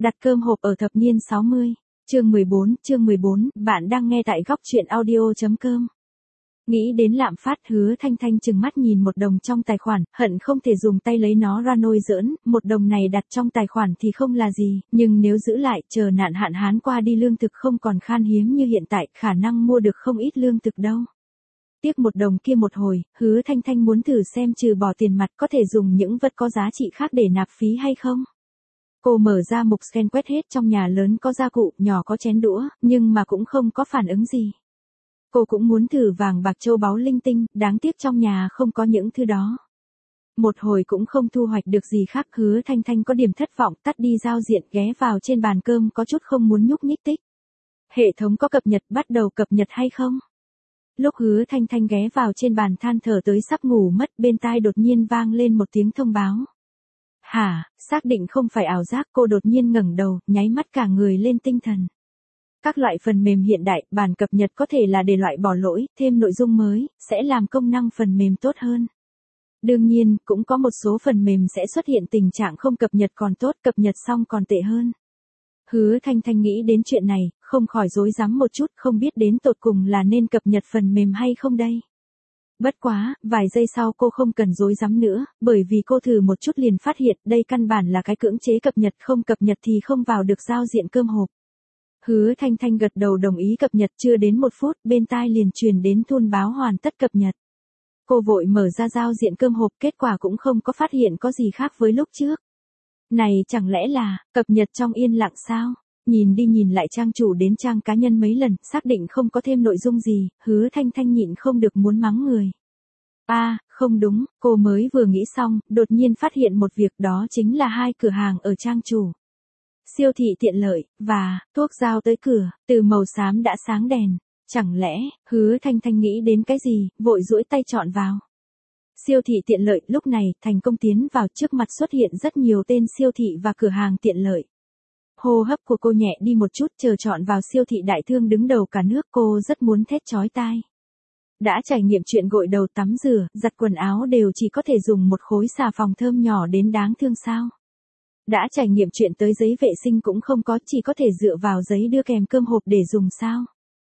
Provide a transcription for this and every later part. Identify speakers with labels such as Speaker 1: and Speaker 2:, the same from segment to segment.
Speaker 1: Đặt cơm hộp ở thập niên 60. Chương 14, bạn đang nghe tại góc truyện audio.com. Nghĩ đến lạm phát, Hứa Thanh Thanh chừng mắt nhìn một đồng trong tài khoản, hận không thể dùng tay lấy nó ra nôi giỡn, một đồng này đặt trong tài khoản thì không là gì, nhưng nếu giữ lại, chờ nạn hạn hán qua đi lương thực không còn khan hiếm như hiện tại, khả năng mua được không ít lương thực đâu. Tiếc một đồng kia một hồi, Hứa Thanh Thanh muốn thử xem trừ bỏ tiền mặt có thể dùng những vật có giá trị khác để nạp phí hay không. Cô mở ra mục scan quét hết trong nhà, lớn có gia cụ, nhỏ có chén đũa, nhưng mà cũng không có phản ứng gì. Cô cũng muốn thử vàng bạc châu báu linh tinh, đáng tiếc trong nhà không có những thứ đó. Một hồi cũng không thu hoạch được gì khác, Hứa Thanh Thanh có điểm thất vọng, tắt đi giao diện, ghé vào trên bàn cơm có chút không muốn nhúc nhích tích. Hệ thống có cập nhật, bắt đầu cập nhật hay không? Lúc Hứa Thanh Thanh ghé vào trên bàn than thở tới sắp ngủ mất, bên tai đột nhiên vang lên một tiếng thông báo. Hả, xác định không phải ảo giác, cô đột nhiên ngẩng đầu, nháy mắt cả người lên tinh thần. Các loại phần mềm hiện đại, bản cập nhật có thể là để loại bỏ lỗi, thêm nội dung mới, sẽ làm công năng phần mềm tốt hơn. Đương nhiên, cũng có một số phần mềm sẽ xuất hiện tình trạng không cập nhật còn tốt, cập nhật xong còn tệ hơn. Hứa Thanh Thanh nghĩ đến chuyện này, không khỏi rối rắm một chút, không biết đến tột cùng là nên cập nhật phần mềm hay không đây. Bất quá, vài giây sau cô không cần rối rắm nữa, bởi vì cô thử một chút liền phát hiện đây căn bản là cái cưỡng chế cập nhật, không cập nhật thì không vào được giao diện cơm hộp. Hứa Thanh Thanh gật đầu đồng ý cập nhật, chưa đến 1 phút, bên tai liền truyền đến thông báo hoàn tất cập nhật. Cô vội mở ra giao diện cơm hộp, kết quả cũng không có phát hiện có gì khác với lúc trước. Này chẳng lẽ là, cập nhật trong yên lặng sao? Nhìn đi nhìn lại trang chủ đến trang cá nhân mấy lần, xác định không có thêm nội dung gì, Hứa Thanh Thanh nhịn không được muốn mắng người. Không đúng, cô mới vừa nghĩ xong, đột nhiên phát hiện một việc, đó chính là 2 cửa hàng ở trang chủ. Siêu thị tiện lợi, và thuốc giao tới cửa, từ màu xám đã sáng đèn. Chẳng lẽ, Hứa Thanh Thanh nghĩ đến cái gì, vội duỗi tay chọn vào. Siêu thị tiện lợi, lúc này, thành công tiến vào, trước mặt xuất hiện rất nhiều tên siêu thị và cửa hàng tiện lợi. Hô hấp của cô nhẹ đi một chút, chờ chọn vào siêu thị đại thương đứng đầu cả nước, cô rất muốn thét chói tai. Đã trải nghiệm chuyện gội đầu, tắm rửa, giặt quần áo đều chỉ có thể dùng một khối xà phòng thơm nhỏ đến đáng thương sao? Đã trải nghiệm chuyện tới giấy vệ sinh cũng không có, chỉ có thể dựa vào giấy đưa kèm cơm hộp để dùng sao?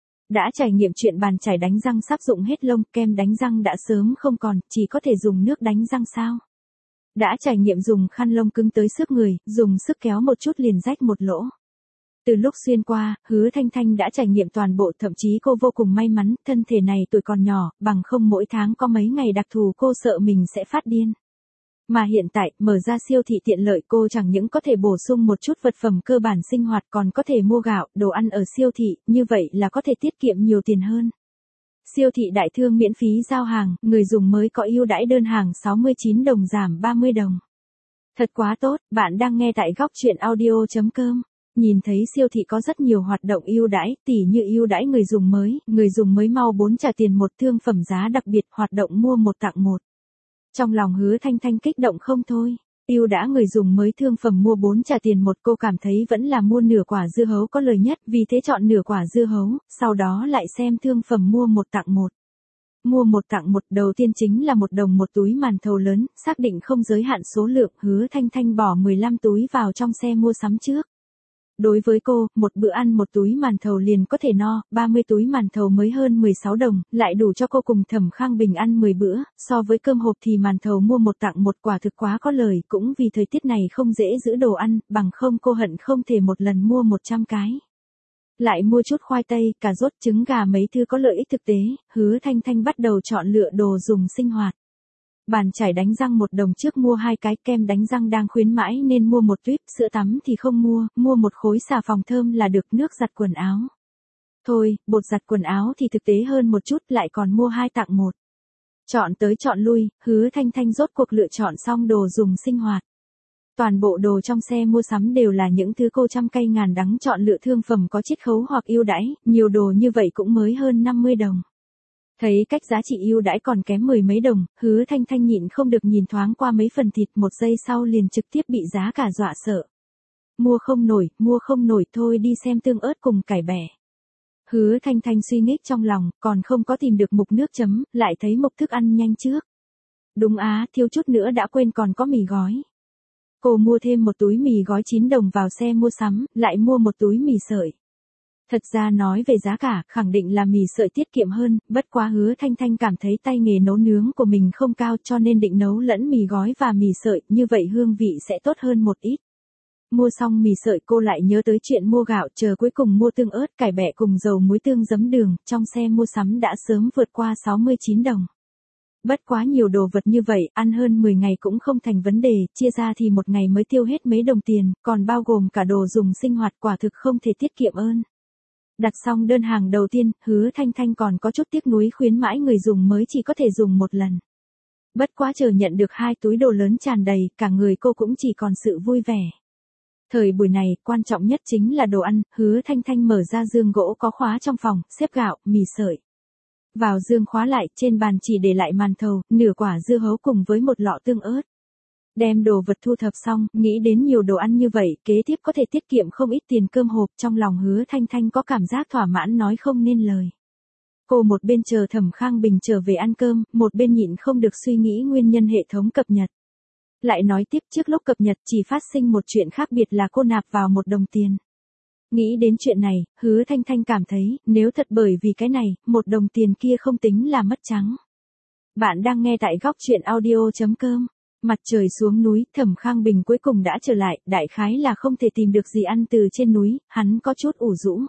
Speaker 1: Đã trải nghiệm chuyện bàn chải đánh răng sắp dụng hết lông, kem đánh răng đã sớm không còn, chỉ có thể dùng nước đánh răng sao? Đã trải nghiệm dùng khăn lông cứng tới xước người, dùng sức kéo một chút liền rách một lỗ. Từ lúc xuyên qua, Hứa Thanh Thanh đã trải nghiệm toàn bộ, thậm chí cô vô cùng may mắn, thân thể này tuổi còn nhỏ, bằng không mỗi tháng có mấy ngày đặc thù cô sợ mình sẽ phát điên. Mà hiện tại, mở ra siêu thị tiện lợi, cô chẳng những có thể bổ sung một chút vật phẩm cơ bản sinh hoạt, còn có thể mua gạo, đồ ăn ở siêu thị, như vậy là có thể tiết kiệm nhiều tiền hơn. Siêu thị đại thương miễn phí giao hàng, người dùng mới có ưu đãi đơn hàng 69 đồng giảm 30 đồng. Thật quá tốt, bạn đang nghe tại góc truyện audio.com. Nhìn thấy siêu thị có rất nhiều hoạt động ưu đãi, tỉ như ưu đãi người dùng mới mau 4 trả tiền 1, thương phẩm giá đặc biệt, hoạt động mua 1 tặng 1. Trong lòng Hứa Thanh Thanh kích động không thôi. Ưu đãi người dùng mới, thương phẩm mua 4 trả tiền 1, cô cảm thấy vẫn là mua nửa quả dưa hấu có lời nhất, vì thế chọn nửa quả dưa hấu, sau đó lại xem thương phẩm mua 1 tặng 1. Mua 1 tặng 1, đầu tiên chính là 1 đồng một túi màn thầu lớn, xác định không giới hạn số lượng, Hứa Thanh Thanh bỏ 15 túi vào trong xe mua sắm trước. Đối với cô, một bữa ăn 1 túi màn thầu liền có thể no, 30 túi màn thầu mới hơn 16 đồng, lại đủ cho cô cùng Thẩm Khang Bình ăn 10 bữa, so với cơm hộp thì màn thầu mua 1 tặng 1 quả thực quá có lời, cũng vì thời tiết này không dễ giữ đồ ăn, bằng không cô hận không thể một lần mua 100 cái. Lại mua chút khoai tây, cà rốt, trứng gà, mấy thứ có lợi ích thực tế, Hứa Thanh Thanh bắt đầu chọn lựa đồ dùng sinh hoạt. Bàn chải đánh răng 1 đồng trước mua 2 cái, kem đánh răng đang khuyến mãi nên mua 1 tuyếp, sữa tắm thì không mua 1 khối xà phòng thơm là được, nước giặt quần áo. Thôi, bột giặt quần áo thì thực tế hơn một chút, lại còn mua 2 tặng 1. Chọn tới chọn lui, Hứa Thanh Thanh rốt cuộc lựa chọn xong đồ dùng sinh hoạt. Toàn bộ đồ trong xe mua sắm đều là những thứ cô trăm cay ngàn đắng chọn lựa, thương phẩm có chiết khấu hoặc ưu đãi, nhiều đồ như vậy cũng mới hơn 50 đồng. Thấy cách giá trị ưu đãi còn kém 10 mấy đồng, Hứa Thanh Thanh nhịn không được nhìn thoáng qua mấy phần thịt, 1 giây sau liền trực tiếp bị giá cả dọa sợ. Mua không nổi, thôi đi xem tương ớt cùng cải bẻ. Hứa Thanh Thanh suy nghĩ trong lòng, còn không có tìm được mục nước chấm, lại thấy mục thức ăn nhanh trước. Đúng thiếu chút nữa đã quên còn có mì gói. Cô mua thêm một túi mì gói 9 đồng vào xe mua sắm, lại mua một túi mì sợi. Thật ra nói về giá cả, khẳng định là mì sợi tiết kiệm hơn, bất quá Hứa Thanh Thanh cảm thấy tay nghề nấu nướng của mình không cao cho nên định nấu lẫn mì gói và mì sợi, như vậy hương vị sẽ tốt hơn một ít. Mua xong mì sợi cô lại nhớ tới chuyện mua gạo, chờ cuối cùng mua tương ớt, cải bẹ cùng dầu muối tương giấm đường, trong xe mua sắm đã sớm vượt qua 69 đồng. Bất quá nhiều đồ vật như vậy, ăn hơn 10 ngày cũng không thành vấn đề, chia ra thì một ngày mới tiêu hết mấy đồng tiền, còn bao gồm cả đồ dùng sinh hoạt, quả thực không thể tiết kiệm ơn. Đặt xong đơn hàng đầu tiên, Hứa Thanh Thanh còn có chút tiếc nuối khuyến mãi người dùng mới chỉ có thể dùng một lần. Bất quá chờ nhận được 2 túi đồ lớn tràn đầy, cả người cô cũng chỉ còn sự vui vẻ. Thời buổi này, quan trọng nhất chính là đồ ăn, Hứa Thanh Thanh mở ra giường gỗ có khóa trong phòng, xếp gạo, mì sợi. Vào giường khóa lại, trên bàn chỉ để lại màn thầu, nửa quả dưa hấu cùng với một lọ tương ớt. Đem đồ vật thu thập xong, nghĩ đến nhiều đồ ăn như vậy, kế tiếp có thể tiết kiệm không ít tiền cơm hộp, trong lòng Hứa Thanh Thanh có cảm giác thỏa mãn nói không nên lời. Cô một bên chờ Thẩm Khang Bình trở về ăn cơm, một bên nhịn không được suy nghĩ nguyên nhân hệ thống cập nhật. Lại nói tiếp trước lúc cập nhật chỉ phát sinh một chuyện khác biệt là cô nạp vào 1 đồng tiền. Nghĩ đến chuyện này, Hứa Thanh Thanh cảm thấy, nếu thật bởi vì cái này, 1 đồng tiền kia không tính là mất trắng. Bạn đang nghe tại góc chuyện audio.com. Mặt trời xuống núi, Thẩm Khang Bình cuối cùng đã trở lại, đại khái là không thể tìm được gì ăn từ trên núi, hắn có chút ủ rũ.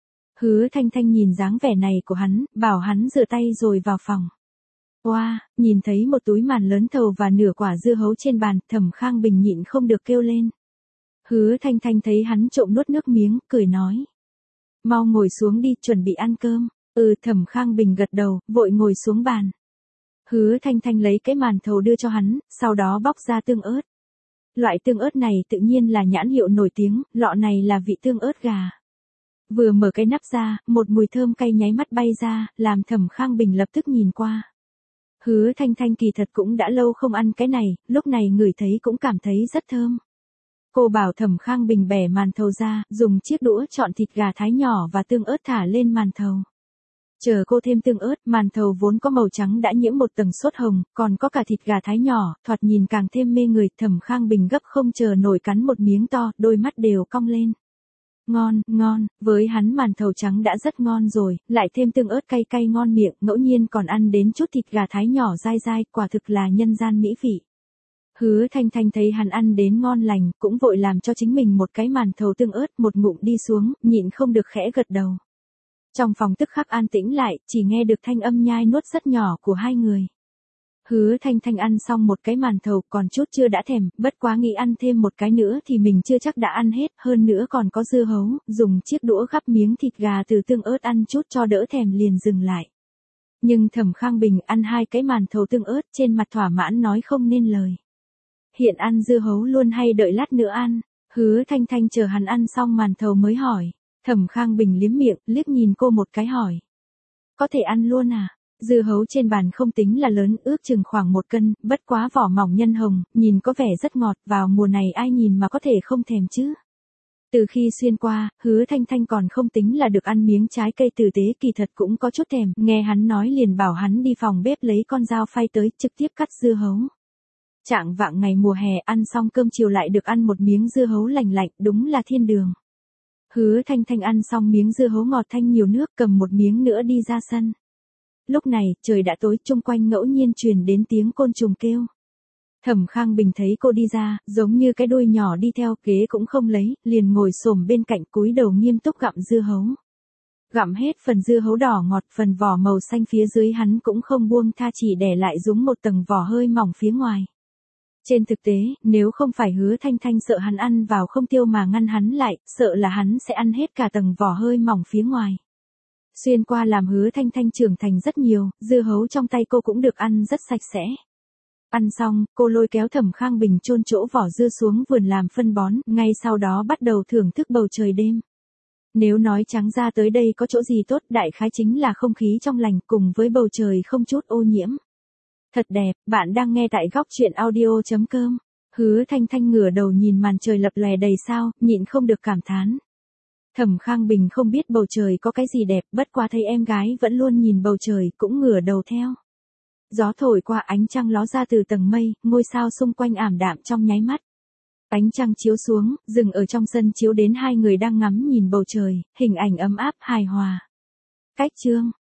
Speaker 1: Hứa Thanh Thanh nhìn dáng vẻ này của hắn, bảo hắn rửa tay rồi vào phòng. Wow, nhìn thấy một túi màn lớn thầu và nửa quả dưa hấu trên bàn, Thẩm Khang Bình nhịn không được kêu lên. Hứa Thanh Thanh thấy hắn trộm nuốt nước miếng, cười nói. Mau ngồi xuống đi, chuẩn bị ăn cơm. Thẩm Khang Bình gật đầu, vội ngồi xuống bàn. Hứa Thanh Thanh lấy cái màn thầu đưa cho hắn, sau đó bóc ra tương ớt. Loại tương ớt này tự nhiên là nhãn hiệu nổi tiếng, lọ này là vị tương ớt gà. Vừa mở cái nắp ra, một mùi thơm cay nháy mắt bay ra, làm Thẩm Khang Bình lập tức nhìn qua. Hứa Thanh Thanh kỳ thật cũng đã lâu không ăn cái này, lúc này ngửi thấy cũng cảm thấy rất thơm. Cô bảo Thẩm Khang Bình bẻ màn thầu ra, dùng chiếc đũa chọn thịt gà thái nhỏ và tương ớt thả lên màn thầu. Chờ cô thêm tương ớt, màn thầu vốn có màu trắng đã nhiễm một tầng sốt hồng, còn có cả thịt gà thái nhỏ, thoạt nhìn càng thêm mê người. Thẩm Khang Bình gấp không chờ nổi cắn một miếng to, đôi mắt đều cong lên. Ngon, ngon, với hắn màn thầu trắng đã rất ngon rồi, lại thêm tương ớt cay cay ngon miệng, ngẫu nhiên còn ăn đến chút thịt gà thái nhỏ dai dai, quả thực là nhân gian mỹ vị. Hứa Thanh Thanh thấy hắn ăn đến ngon lành, cũng vội làm cho chính mình một cái màn thầu tương ớt, một ngụm đi xuống, nhịn không được khẽ gật đầu. Trong phòng tức khắc an tĩnh lại, chỉ nghe được thanh âm nhai nuốt rất nhỏ của hai người. Hứa Thanh Thanh ăn xong một cái màn thầu, còn chút chưa đã thèm, bất quá nghĩ ăn thêm một cái nữa thì mình chưa chắc đã ăn hết, hơn nữa còn có dưa hấu, dùng chiếc đũa gắp miếng thịt gà từ tương ớt ăn chút cho đỡ thèm liền dừng lại. Nhưng Thẩm Khang Bình ăn 2 cái màn thầu tương ớt, trên mặt thỏa mãn nói không nên lời. Hiện ăn dưa hấu luôn hay đợi lát nữa ăn? Hứa Thanh Thanh chờ hắn ăn xong màn thầu mới hỏi. Thẩm Khang Bình liếm miệng, liếc nhìn cô một cái hỏi. Có thể ăn luôn à? Dưa hấu trên bàn không tính là lớn, ước chừng khoảng 1 cân, bất quá vỏ mỏng nhân hồng, nhìn có vẻ rất ngọt, vào mùa này ai nhìn mà có thể không thèm chứ. Từ khi xuyên qua, Hứa Thanh Thanh còn không tính là được ăn miếng trái cây tử tế, kỳ thật cũng có chút thèm, nghe hắn nói liền bảo hắn đi phòng bếp lấy con dao phay tới, trực tiếp cắt dưa hấu. Trạng vạng ngày mùa hè ăn xong cơm chiều lại được ăn một miếng dưa hấu lành lạnh, đúng là thiên đường. Hứa Thanh Thanh ăn xong miếng dưa hấu ngọt thanh nhiều nước, cầm một miếng nữa đi ra sân. Lúc này, trời đã tối, chung quanh ngẫu nhiên truyền đến tiếng côn trùng kêu. Thẩm Khang Bình thấy cô đi ra, giống như cái đuôi nhỏ đi theo, ghế cũng không lấy, liền ngồi xổm bên cạnh cúi đầu nghiêm túc gặm dưa hấu. Gặm hết phần dưa hấu đỏ ngọt, phần vỏ màu xanh phía dưới hắn cũng không buông tha, chỉ để lại dúng một tầng vỏ hơi mỏng phía ngoài. Trên thực tế, nếu không phải Hứa Thanh Thanh sợ hắn ăn vào không tiêu mà ngăn hắn lại, sợ là hắn sẽ ăn hết cả tầng vỏ hơi mỏng phía ngoài. Xuyên qua làm Hứa Thanh Thanh trưởng thành rất nhiều, dưa hấu trong tay cô cũng được ăn rất sạch sẽ. Ăn xong, cô lôi kéo Thẩm Khang Bình chôn chỗ vỏ dưa xuống vườn làm phân bón, ngay sau đó bắt đầu thưởng thức bầu trời đêm. Nếu nói trắng ra tới đây có chỗ gì tốt, đại khái chính là không khí trong lành cùng với bầu trời không chút ô nhiễm. Thật đẹp, bạn đang nghe tại góc chuyện audio.com. Hứa Thanh Thanh ngửa đầu nhìn màn trời lập lòe đầy sao, nhịn không được cảm thán. Thẩm Khang Bình không biết bầu trời có cái gì đẹp, bất quá thấy em gái vẫn luôn nhìn bầu trời, cũng ngửa đầu theo. Gió thổi qua, ánh trăng ló ra từ tầng mây, ngôi sao xung quanh ảm đạm trong nháy mắt. Ánh trăng chiếu xuống, dừng ở trong sân chiếu đến hai người đang ngắm nhìn bầu trời, hình ảnh ấm áp hài hòa. Cách chương